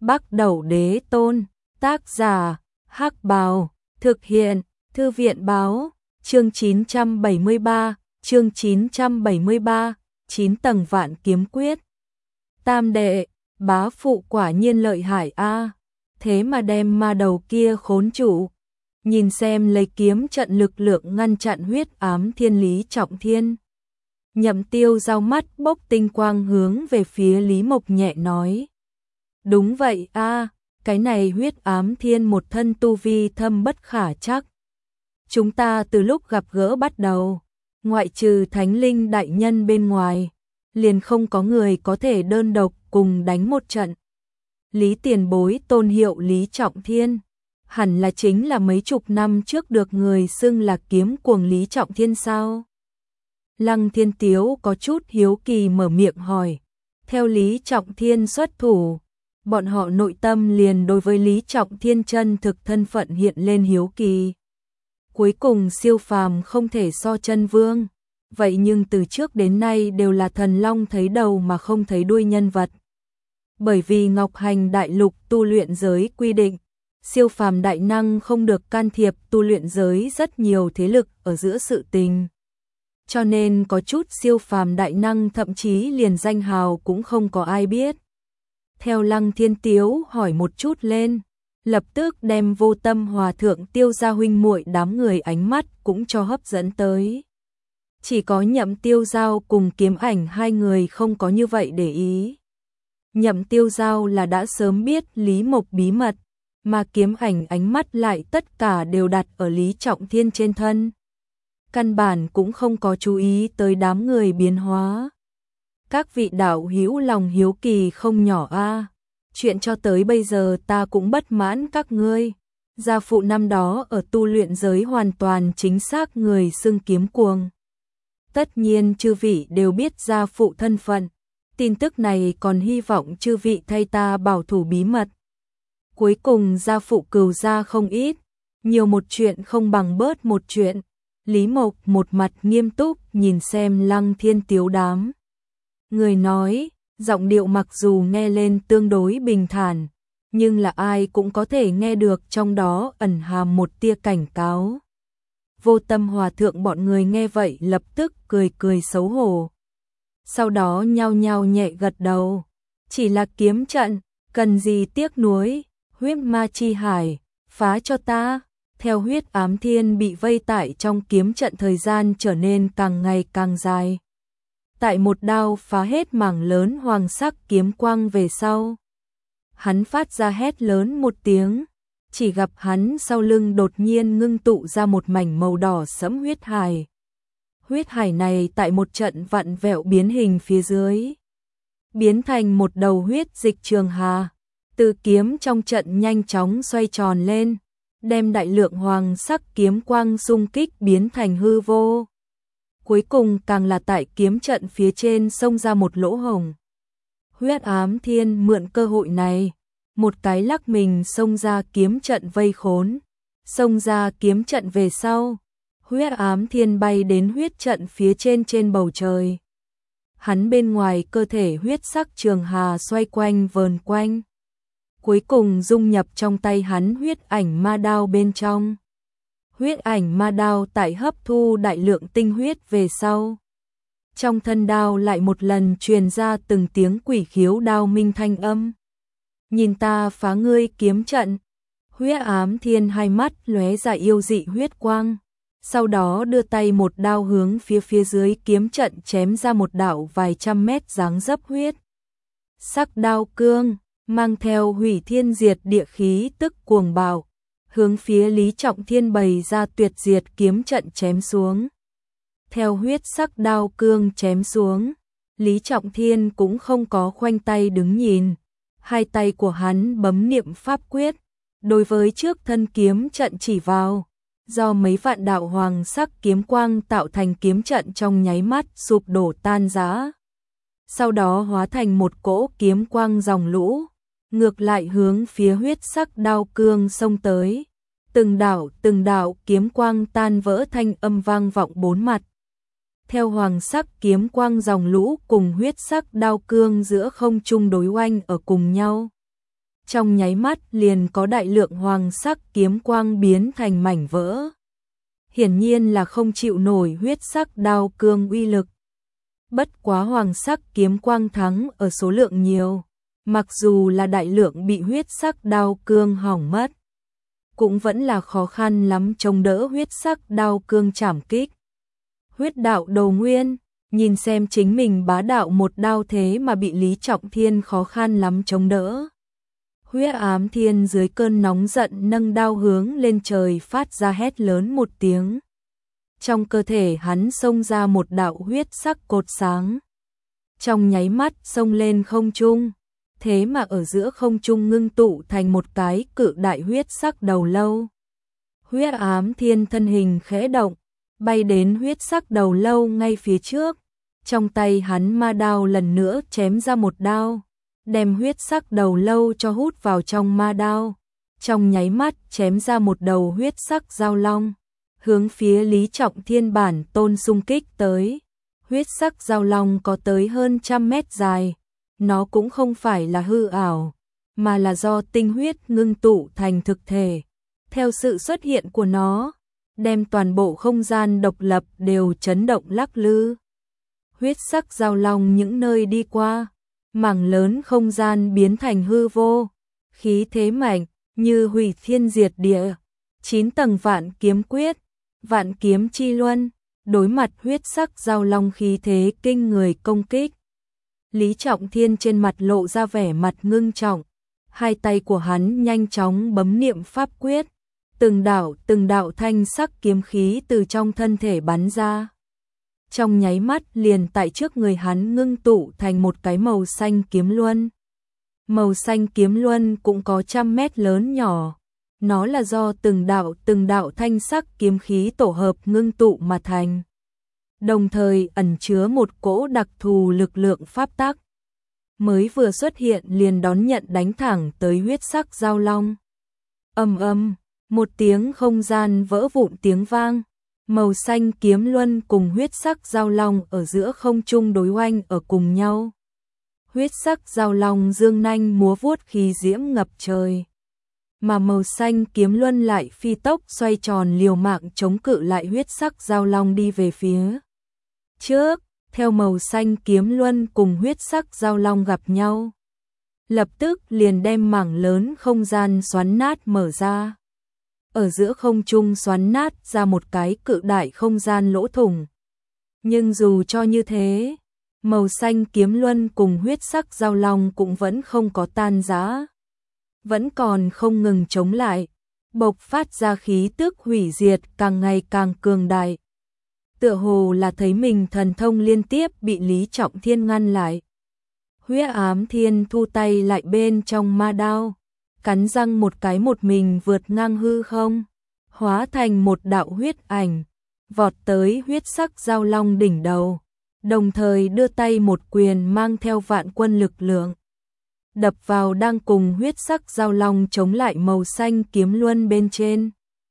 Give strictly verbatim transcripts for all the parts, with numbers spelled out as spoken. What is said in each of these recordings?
Bắc Đẩu Đế Tôn, tác giả, Hắc Bào, thực hiện, Thư viện Báo, chương chín trăm bảy mươi ba, chương chín trăm bảy mươi ba, chín tầng vạn kiếm quyết. Tam đệ, bá phụ quả nhiên lợi hại a, thế mà đem ma đầu kia khốn trụ. Nhìn xem lấy kiếm trận lực lượng ngăn chặn huyết ám thiên Lý Trọng Thiên. Nhậm Tiêu Giao mắt bốc tinh quang hướng về phía Lý Mộc nhẹ nói. Đúng vậy a, cái này huyết ám thiên một thân tu vi thâm bất khả trắc. Chúng ta từ lúc gặp gỡ bắt đầu, ngoại trừ Thánh Linh đại nhân bên ngoài, liền không có người có thể đơn độc cùng đánh một trận. Lý tiền bối tôn hiệu Lý Trọng Thiên, hẳn là chính là mấy chục năm trước được người xưng là kiếm cuồng Lý Trọng Thiên sao? Lăng Thiên Tiếu có chút hiếu kỳ mở miệng hỏi. Theo Lý Trọng Thiên xuất thủ, bọn họ nội tâm liền đối với Lý Trọng Thiên chân thực thân phận hiện lên hiếu kỳ. Cuối cùng siêu phàm không thể so chân vương, vậy nhưng từ trước đến nay đều là thần long thấy đầu mà không thấy đuôi nhân vật. Bởi vì Ngọc Hành Đại Lục tu luyện giới quy định, siêu phàm đại năng không được can thiệp tu luyện giới rất nhiều thế lực ở giữa sự tình. Cho nên có chút siêu phàm đại năng thậm chí liền danh hào cũng không có ai biết. Theo Lăng Thiên Tiếu hỏi một chút lên, lập tức đem Vô Tâm Hòa Thượng Tiêu gia huynh muội đám người ánh mắt cũng cho hấp dẫn tới. Chỉ có Nhậm Tiêu Giao cùng Kiếm Ảnh hai người không có như vậy để ý. Nhậm Tiêu Giao là đã sớm biết Lý Mộc bí mật, mà Kiếm Ảnh ánh mắt lại tất cả đều đặt ở Lý Trọng Thiên trên thân. Căn bản cũng không có chú ý tới đám người biến hóa. Các vị đạo hữu lòng hiếu kỳ không nhỏ a. Chuyện cho tới bây giờ ta cũng bất mãn các ngươi. Gia phụ năm đó ở tu luyện giới hoàn toàn chính xác người xưng kiếm cuồng. Tất nhiên chư vị đều biết gia phụ thân phận. Tin tức này còn hy vọng chư vị thay ta bảo thủ bí mật. Cuối cùng gia phụ cừu gia không ít. Nhiều một chuyện không bằng bớt một chuyện. Lý Mộc một mặt nghiêm túc nhìn xem Lăng Thiên Tiếu đám. Người nói, giọng điệu mặc dù nghe lên tương đối bình thản, nhưng là ai cũng có thể nghe được trong đó ẩn hàm một tia cảnh cáo. Vô Tâm Hòa Thượng bọn người nghe vậy lập tức cười cười xấu hổ. Sau đó nhao nhao nhẹ gật đầu. Chỉ là kiếm trận, cần gì tiếc nuối, huyết ma chi hải, phá cho ta. Theo huyết ám thiên bị vây tại trong kiếm trận thời gian trở nên càng ngày càng dài. Tại một đao phá hết mảng lớn hoàng sắc kiếm quang về sau. Hắn phát ra hét lớn một tiếng, chỉ gặp hắn sau lưng đột nhiên ngưng tụ ra một mảnh màu đỏ sẫm huyết hải. Huyết hải này tại một trận vặn vẹo biến hình phía dưới, biến thành một đầu huyết dịch trường hà, từ kiếm trong trận nhanh chóng xoay tròn lên, đem đại lượng hoàng sắc kiếm quang xung kích biến thành hư vô. Cuối cùng càng là tại kiếm trận phía trên xông ra một lỗ hổng. Huyết ám thiên mượn cơ hội này, một cái lắc mình xông ra kiếm trận vây khốn. Xông ra kiếm trận về sau, huyết ám thiên bay đến huyết trận phía trên trên bầu trời. Hắn bên ngoài cơ thể huyết sắc trường hà xoay quanh vờn quanh. Cuối cùng dung nhập trong tay hắn huyết ảnh ma đao bên trong. Huyết ảnh ma đao tại hấp thu đại lượng tinh huyết về sau. Trong thân đao lại một lần truyền ra từng tiếng quỷ khiếu đao minh thanh âm. Nhìn ta phá ngươi kiếm trận. Huyết ám thiên hai mắt lóe ra yêu dị huyết quang. Sau đó đưa tay một đao hướng phía phía dưới kiếm trận chém ra một đạo vài trăm mét dáng dấp huyết sắc đao cương, mang theo hủy thiên diệt địa khí tức cuồng bạo, hướng phía Lý Trọng Thiên bày ra tuyệt diệt kiếm trận chém xuống. Theo huyết sắc đao cương chém xuống, Lý Trọng Thiên cũng không có khoanh tay đứng nhìn, hai tay của hắn bấm niệm pháp quyết, đối với trước thân kiếm trận chỉ vào, do mấy vạn đạo hoàng sắc kiếm quang tạo thành kiếm trận trong nháy mắt sụp đổ tan rã. Sau đó hóa thành một cỗ kiếm quang dòng lũ, ngược lại hướng phía huyết sắc đao cương xông tới. Từng đạo từng đạo kiếm quang tan vỡ thanh âm vang vọng bốn mặt. Theo hoàng sắc kiếm quang dòng lũ cùng huyết sắc đao cương giữa không trung đối oanh ở cùng nhau. trong nháy mắt liền có đại lượng hoàng sắc kiếm quang biến thành mảnh vỡ. Hiển nhiên là không chịu nổi huyết sắc đao cương uy lực. Bất quá hoàng sắc kiếm quang thắng ở số lượng nhiều, mặc dù là đại lượng bị huyết sắc đao cương hỏng mất, cũng vẫn là khó khăn lắm chống đỡ huyết sắc đao cương trảm kích. Huyết đạo đầu nguyên, nhìn xem chính mình bá đạo một đao thế mà bị Lý Trọng Thiên khó khăn lắm chống đỡ. Huyết ám thiên dưới cơn nóng giận nâng đao hướng lên trời phát ra hét lớn một tiếng. Trong cơ thể hắn xông ra một đạo huyết sắc cột sáng. Trong nháy mắt xông lên không trung, thế mà ở giữa không trung ngưng tụ thành một cái cự đại huyết sắc đầu lâu. Huyết ám thiên thân hình khẽ động, bay đến huyết sắc đầu lâu ngay phía trước. Trong tay hắn ma đao lần nữa chém ra một đao, đem huyết sắc đầu lâu cho hút vào trong ma đao. Trong nháy mắt chém ra một đầu huyết sắc dao long, hướng phía Lý Trọng Thiên bản tôn xung kích tới. Huyết sắc dao long có tới hơn trăm mét dài, nó cũng không phải là hư ảo, mà là do tinh huyết ngưng tụ thành thực thể. Theo sự xuất hiện của nó, đem toàn bộ không gian độc lập đều chấn động lắc lư. Huyết sắc dao long những nơi đi qua, mảng lớn không gian biến thành hư vô, khí thế mạnh như hủy thiên diệt địa. Chín tầng vạn kiếm quyết, vạn kiếm chi luân, đối mặt huyết sắc dao long khí thế kinh người công kích. Lý Trọng Thiên trên mặt lộ ra vẻ mặt ngưng trọng, hai tay của hắn nhanh chóng bấm niệm pháp quyết, từng đạo từng đạo thanh sắc kiếm khí từ trong thân thể bắn ra. Trong nháy mắt liền tại trước người hắn ngưng tụ thành một cái màu xanh kiếm luân. Màu xanh kiếm luân cũng có trăm mét lớn nhỏ, nó là do từng đạo từng đạo thanh sắc kiếm khí tổ hợp ngưng tụ mà thành, đồng thời ẩn chứa một cỗ đặc thù lực lượng pháp tắc. Mới vừa xuất hiện liền đón nhận đánh thẳng tới huyết sắc dao long. Ầm ầm, một tiếng không gian vỡ vụn tiếng vang, màu xanh kiếm luân cùng huyết sắc dao long ở giữa không trung đối oanh ở cùng nhau. Huyết sắc dao long dương nanh múa vuốt khí diễm ngập trời, mà màu xanh kiếm luân lại phi tốc xoay tròn liều mạng chống cự lại huyết sắc dao long đi về phía trước. Theo màu xanh kiếm luân cùng huyết sắc dao long gặp nhau, lập tức liền đem mảng lớn không gian xoắn nát mở ra. Ở giữa không trung xoắn nát ra một cái cự đại không gian lỗ thủng. Nhưng dù cho như thế, màu xanh kiếm luân cùng huyết sắc dao long cũng vẫn không có tan rã, vẫn còn không ngừng chống lại, bộc phát ra khí tức hủy diệt càng ngày càng cường đại. Tựa hồ là thấy mình thần thông liên tiếp bị Lý Trọng Thiên ngăn lại. Huyết ám thiên thu tay lại bên trong ma đao, cắn răng một cái một mình vượt ngang hư không, hóa thành một đạo huyết ảnh, vọt tới huyết sắc dao long đỉnh đầu, đồng thời đưa tay một quyền mang theo vạn quân lực lượng, đập vào đang cùng huyết sắc dao long chống lại màu xanh kiếm luân bên trên.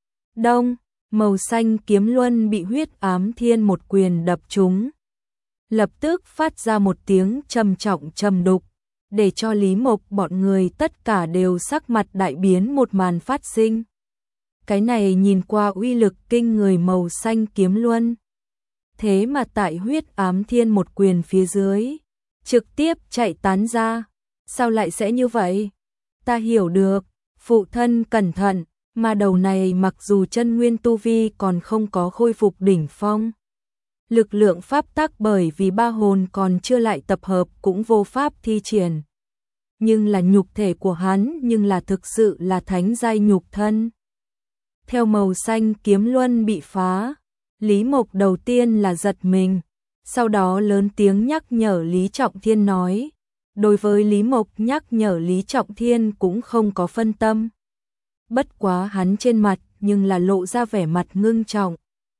Đông, màu xanh kiếm luân bị huyết ám thiên một quyền đập trúng, lập tức phát ra một tiếng trầm trọng trầm đục, để cho Lý Mộc bọn người tất cả đều sắc mặt đại biến một màn phát sinh. Cái này nhìn qua uy lực kinh người màu xanh kiếm luân, thế mà tại huyết ám thiên một quyền phía dưới, trực tiếp chạy tán ra. Sao lại sẽ như vậy? Ta hiểu được, phụ thân cẩn thận, mà đầu này mặc dù chân nguyên tu vi còn không có khôi phục đỉnh phong, lực lượng pháp tắc bởi vì ba hồn còn chưa lại tập hợp cũng vô pháp thi triển. Nhưng là nhục thể của hắn nhưng là thực sự là thánh giai nhục thân. Theo màu xanh kiếm luân bị phá, Lý Mộc đầu tiên là giật mình, sau đó lớn tiếng nhắc nhở Lý Trọng Thiên nói. Đối với Lý Mộc nhắc nhở Lý Trọng Thiên cũng không có phân tâm. Bất quá hắn trên mặt nhưng là lộ ra vẻ mặt ngưng trọng.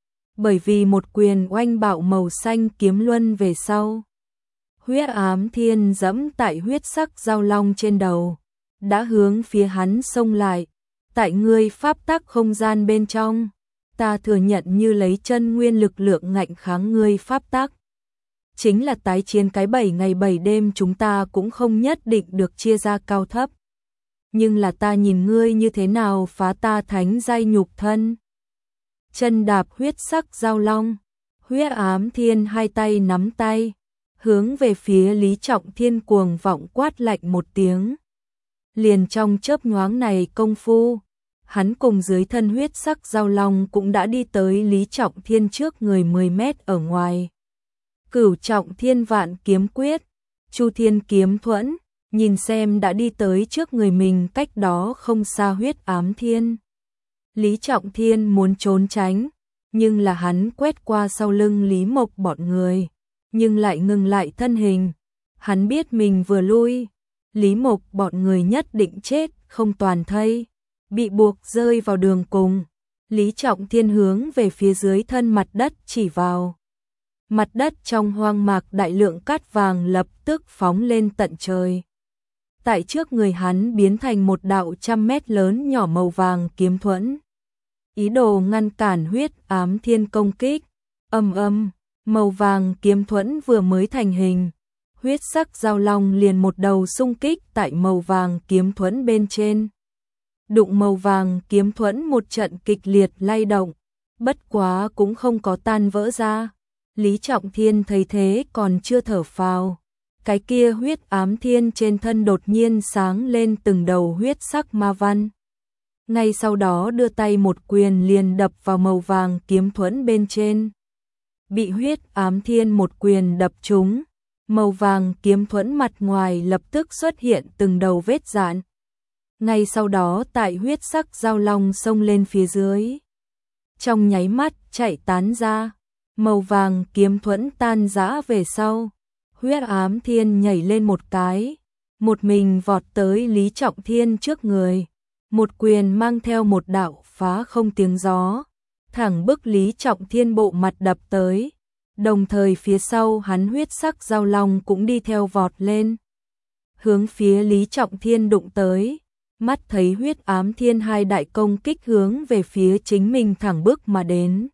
Bởi vì một quyền oanh bạo màu xanh kiếm luân về sau, huyết ám thiên dẫm tại huyết sắc dao long trên đầu, đã hướng phía hắn xông lại. Tại ngươi pháp tắc không gian bên trong, ta thừa nhận như lấy chân nguyên lực lượng ngạnh kháng ngươi pháp tắc. Chính là tái chiến cái bảy ngày bảy đêm chúng ta cũng không nhất định được chia ra cao thấp. nhưng là ta nhìn ngươi như thế nào phá ta thánh giai nhục thân. Chân đạp huyết sắc giao long, Huyết Ám Thiên hai tay nắm tay, hướng về phía Lý Trọng Thiên cuồng vọng quát lạnh một tiếng. Liền trong chớp nhoáng này công phu, hắn cùng dưới thân huyết sắc giao long cũng đã đi tới Lý Trọng Thiên trước người mười mét ở ngoài. Cửu Trọng Thiên Vạn Kiếm Quyết, Chu Thiên Kiếm Thuẫn, nhìn xem đã đi tới trước người mình cách đó không xa Huyết Ám Thiên. Lý Trọng Thiên muốn trốn tránh, nhưng là hắn quét qua sau lưng Lý Mộc bọn người, nhưng lại ngừng lại thân hình. Hắn biết mình vừa lui, Lý Mộc bọn người nhất định chết không toàn thây, bị buộc rơi vào đường cùng. Lý Trọng Thiên hướng về phía dưới thân mặt đất chỉ vào. Mặt đất trong hoang mạc đại lượng cát vàng lập tức phóng lên tận trời. Tại trước người hắn biến thành một đạo trăm mét lớn nhỏ màu vàng kiếm thuẫn. Ý đồ ngăn cản Huyết Ám Thiên công kích. Ầm ầm, màu vàng kiếm thuẫn vừa mới thành hình, huyết sắc giao long liền một đầu xung kích tại màu vàng kiếm thuẫn bên trên. Đụng màu vàng kiếm thuẫn một trận kịch liệt lay động, bất quá cũng không có tan vỡ ra. Lý Trọng Thiên thấy thế còn chưa thở phào, cái kia Huyết Ám Thiên trên thân đột nhiên sáng lên từng đầu huyết sắc ma văn. Ngay sau đó đưa tay một quyền liền đập vào màu vàng kiếm thuẫn bên trên. Bị Huyết Ám Thiên một quyền đập trúng, màu vàng kiếm thuẫn mặt ngoài lập tức xuất hiện từng đầu vết rạn. Ngay sau đó tại huyết sắc giao long xông lên phía dưới, trong nháy mắt chạy tán ra, màu vàng kiếm thuẫn tan rã về sau. Huyết Ám Thiên nhảy lên một cái, một mình vọt tới Lý Trọng Thiên trước người, một quyền mang theo một đạo phá không tiếng gió, thẳng bức Lý Trọng Thiên bộ mặt đập tới. Đồng thời phía sau hắn huyết sắc giao long cũng đi theo vọt lên, hướng phía Lý Trọng Thiên đụng tới. Mắt thấy Huyết Ám Thiên hai đại công kích hướng về phía chính mình thẳng bức mà đến.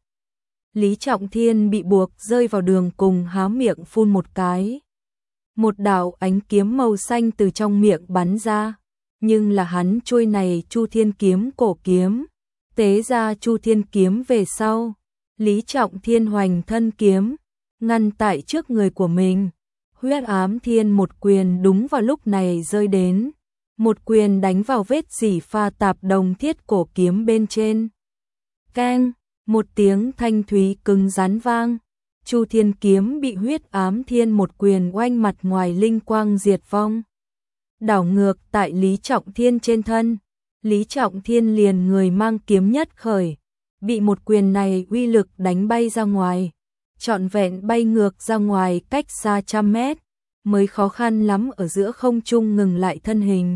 Lý Trọng Thiên bị buộc rơi vào đường cùng, há miệng phun một cái. Một đạo ánh kiếm màu xanh từ trong miệng bắn ra, nhưng là hắn trôi này Chu Thiên kiếm cổ kiếm, tế ra Chu Thiên kiếm về sau, Lý Trọng Thiên hoành thân kiếm, ngăn tại trước người của mình. Huyết Ám Thiên một quyền đúng vào lúc này rơi đến, một quyền đánh vào vết dỉ pha tạp đồng thiết cổ kiếm bên trên. Keng, một tiếng thanh thúy cứng rắn vang, Chu Thiên kiếm bị Huyết Ám Thiên một quyền oanh mặt ngoài linh quang diệt vong. Đảo ngược tại Lý Trọng Thiên trên thân, Lý Trọng Thiên liền người mang kiếm nhất khởi, bị một quyền này uy lực đánh bay ra ngoài, trọn vẹn bay ngược ra ngoài cách xa trăm mét, mới khó khăn lắm ở giữa không trung ngừng lại thân hình.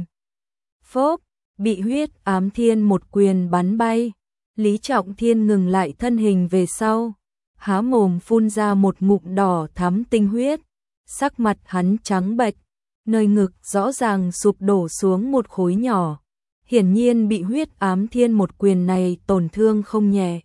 Phốp, bị Huyết Ám Thiên một quyền bắn bay, Lý Trọng Thiên ngừng lại thân hình về sau, há mồm phun ra một ngụm đỏ thắm tinh huyết, sắc mặt hắn trắng bệch, nơi ngực rõ ràng sụp đổ xuống một khối nhỏ, hiển nhiên bị Huyết Ám Thiên một quyền này tổn thương không nhẹ.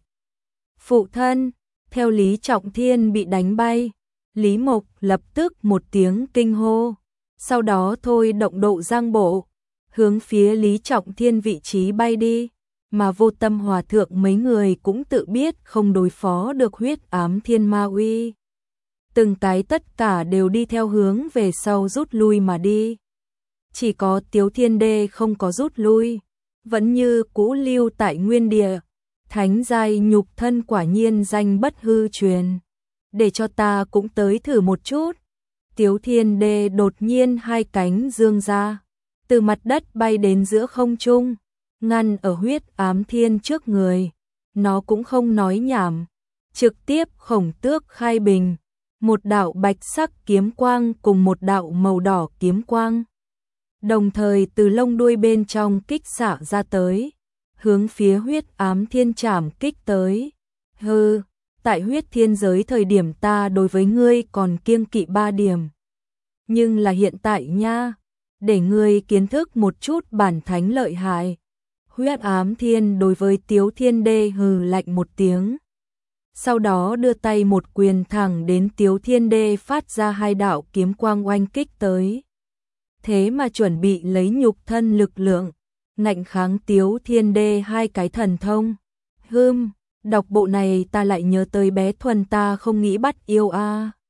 Phụ thân, theo Lý Trọng Thiên bị đánh bay, Lý Mộc lập tức một tiếng kinh hô, sau đó thôi động độ giang bộ, hướng phía Lý Trọng Thiên vị trí bay đi, mà Vô Tâm Hòa Thượng mấy người cũng tự biết không đối phó được Huyết Ám Thiên ma uy. Từng cái tất cả đều đi theo hướng về sau rút lui mà đi. Chỉ có Tiếu Thiên Đê không có rút lui, vẫn như cũ lưu tại nguyên địa. Thánh giai nhục thân quả nhiên danh bất hư truyền, để cho ta cũng tới thử một chút. Tiếu Thiên Đê đột nhiên hai cánh dương ra, từ mặt đất bay đến giữa không trung, ngăn ở Huyết Ám Thiên trước người. Nó cũng không nói nhảm, trực tiếp khổng tước khai bình, một đạo bạch sắc kiếm quang cùng một đạo màu đỏ kiếm quang, đồng thời từ lông đuôi bên trong kích xạ ra tới, hướng phía Huyết Ám Thiên chảm kích tới. Hừ, tại huyết thiên giới thời điểm ta đối với ngươi còn kiêng kỵ ba điểm, nhưng là hiện tại nha, để ngươi kiến thức một chút bản thánh lợi hại. Huyết Ám Thiên đối với Tiếu Thiên Đê hừ lạnh một tiếng, sau đó đưa tay một quyền thẳng đến Tiếu Thiên Đê phát ra hai đạo kiếm quang oanh kích tới. Thế mà chuẩn bị lấy nhục thân lực lượng, ngạnh kháng Tiếu Thiên Đê hai cái thần thông. Hưm, đọc bộ này ta lại nhớ tới bé Thuần ta không nghĩ bắt yêu a.